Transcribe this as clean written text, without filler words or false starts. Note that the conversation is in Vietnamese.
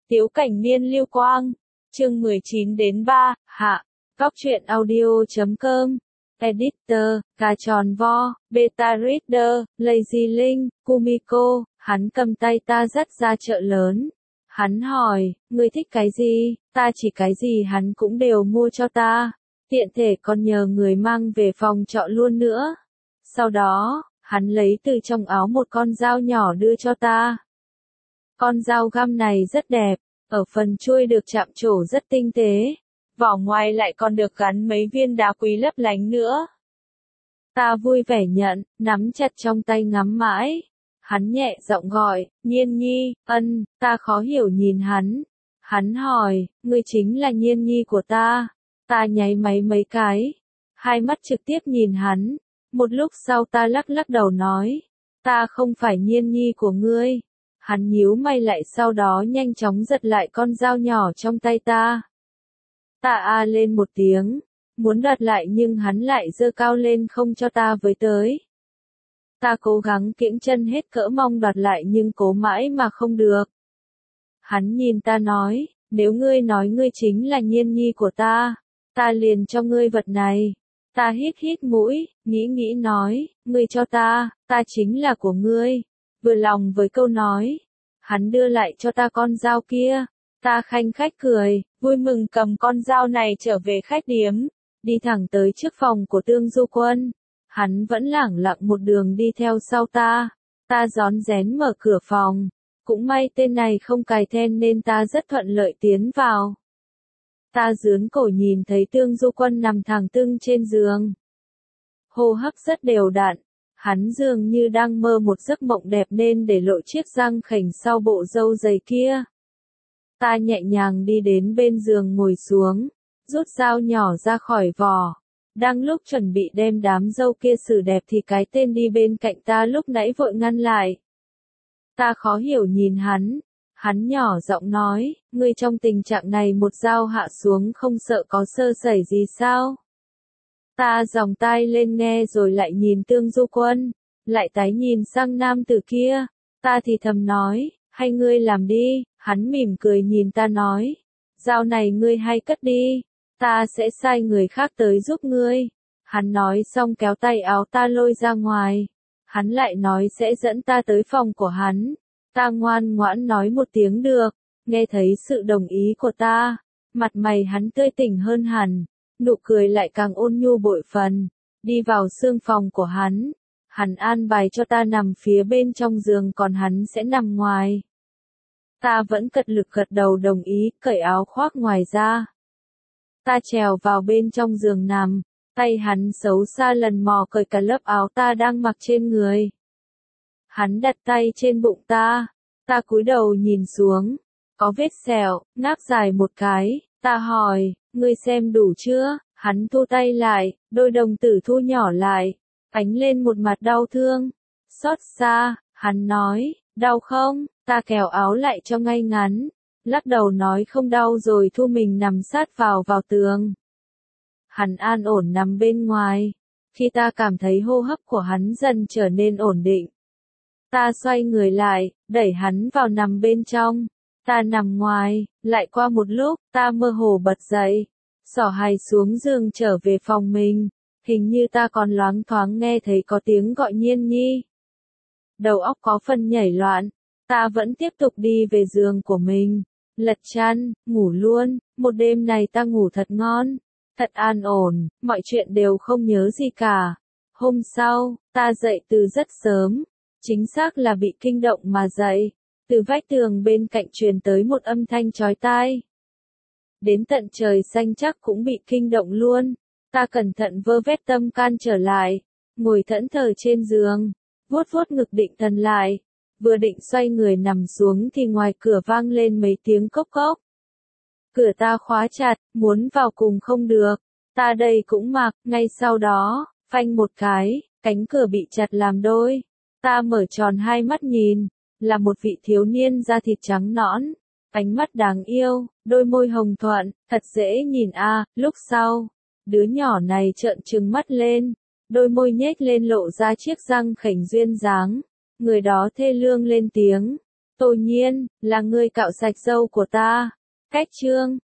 Tiếu Cảnh Niên Lưu Quang, chương 19 đến 3, hạ, góc truyện audio.com, editor, Cà Tròn Vo, Beta Reader, Lazy Linh, Kumiko, hắn cầm tay ta dắt ra chợ lớn. Hắn hỏi, ngươi thích cái gì, ta chỉ cái gì hắn cũng đều mua cho ta, tiện thể còn nhờ người mang về phòng trọ luôn nữa. Sau đó, hắn lấy từ trong áo một con dao nhỏ đưa cho ta. Con dao găm này rất đẹp, ở phần chuôi được chạm trổ rất tinh tế, vỏ ngoài lại còn được gắn mấy viên đá quý lấp lánh nữa. Ta vui vẻ nhận, nắm chặt trong tay ngắm mãi. Hắn nhẹ giọng gọi, Nhiên Nhi, ta khó hiểu nhìn hắn. Hắn hỏi, ngươi chính là Nhiên Nhi của ta. Ta nháy máy mấy cái, hai mắt trực tiếp nhìn hắn. Một lúc sau ta lắc lắc đầu nói, ta không phải Nhiên Nhi của ngươi. Hắn nhíu mày lại sau đó nhanh chóng giật lại con dao nhỏ trong tay ta. Ta a lên một tiếng, muốn đoạt lại nhưng hắn lại giơ cao lên không cho ta với tới. Ta cố gắng kiễng chân hết cỡ mong đoạt lại nhưng cố mãi mà không được. Hắn nhìn ta nói, nếu ngươi nói ngươi chính là Nhiên Nhi của ta liền cho ngươi vật này. Ta hít mũi, nghĩ nói, ngươi cho ta chính là của ngươi. Vừa lòng với câu nói, hắn đưa lại cho ta con dao kia. Ta khanh khách cười, vui mừng cầm con dao này trở về khách điếm, đi thẳng tới trước phòng của Tương Du Quân. Hắn vẫn lẳng lặng một đường đi theo sau ta. Ta rón rén mở cửa phòng. Cũng may tên này không cài then nên ta rất thuận lợi tiến vào. Ta dướn cổ nhìn thấy Tương Du Quân nằm thẳng tưng trên giường. Hô hấp rất đều đặn. Hắn dường như đang mơ một giấc mộng đẹp nên để lộ chiếc răng khểnh sau bộ râu dày kia. Ta nhẹ nhàng đi đến bên giường ngồi xuống, rút dao nhỏ ra khỏi vỏ. Đang lúc chuẩn bị đem đám râu kia xử đẹp thì cái tên đi bên cạnh ta lúc nãy vội ngăn lại. Ta khó hiểu nhìn hắn nhỏ giọng nói, ngươi trong tình trạng này một dao hạ xuống không sợ có sơ sẩy gì sao? Ta giòng tai lên nghe rồi lại nhìn Tương Du Quân, lại tái nhìn sang nam tử kia. Ta thì thầm nói, hay ngươi làm đi. Hắn mỉm cười nhìn ta nói, dao này ngươi hay cất đi, ta sẽ sai người khác tới giúp ngươi. Hắn nói xong kéo tay áo ta lôi ra ngoài. Hắn lại nói sẽ dẫn ta tới phòng của hắn. Ta ngoan ngoãn nói một tiếng được, nghe thấy sự đồng ý của ta. Mặt mày hắn tươi tỉnh hơn hẳn, nụ cười lại càng ôn nhu bội phần. Đi vào xương phòng của hắn. Hắn an bài cho ta nằm phía bên trong giường còn hắn sẽ nằm ngoài. Ta vẫn cật lực gật đầu đồng ý, cởi áo khoác ngoài ra. Ta trèo vào bên trong giường nằm, tay hắn xấu xa lần mò cởi cả lớp áo ta đang mặc trên người. Hắn đặt tay trên bụng ta cúi đầu nhìn xuống, có vết sẹo, ngáp dài một cái, ta hỏi, ngươi xem đủ chưa? Hắn thu tay lại, đôi đồng tử thu nhỏ lại, ánh lên một mặt đau thương. Xót xa, hắn nói, đau không? Ta kéo áo lại cho ngay ngắn, lắc đầu nói không đau rồi thu mình nằm sát vào tường. Hắn an ổn nằm bên ngoài. Khi ta cảm thấy hô hấp của hắn dần trở nên ổn định, ta xoay người lại, đẩy hắn vào nằm bên trong. Ta nằm ngoài, lại qua một lúc, ta mơ hồ bật dậy, xỏ hài xuống giường trở về phòng mình. Hình như ta còn loáng thoáng nghe thấy có tiếng gọi Nhiên Nhi. Đầu óc có phần nhảy loạn. Ta vẫn tiếp tục đi về giường của mình, lật chăn, ngủ luôn. Một đêm này ta ngủ thật ngon, thật an ổn, mọi chuyện đều không nhớ gì cả. Hôm sau, ta dậy từ rất sớm, chính xác là bị kinh động mà dậy. Từ vách tường bên cạnh truyền tới một âm thanh chói tai. Đến tận trời xanh chắc cũng bị kinh động luôn. Ta cẩn thận vơ vét tâm can trở lại, ngồi thẫn thờ trên giường, vuốt vuốt ngực định thần lại. Vừa định xoay người nằm xuống thì ngoài cửa vang lên mấy tiếng cốc cốc. Cửa ta khóa chặt, muốn vào cùng không được. Ta đây cũng mặc, ngay sau đó, phanh một cái, cánh cửa bị chặt làm đôi. Ta mở tròn hai mắt nhìn, là một vị thiếu niên da thịt trắng nõn, ánh mắt đáng yêu, đôi môi hồng thuận, thật dễ nhìn a. Lúc sau, đứa nhỏ này trợn trừng mắt lên, đôi môi nhếch lên lộ ra chiếc răng khểnh duyên dáng. Người đó thê lương lên tiếng, Tô Nhiên, là ngươi cạo sạch râu của ta. Cách chương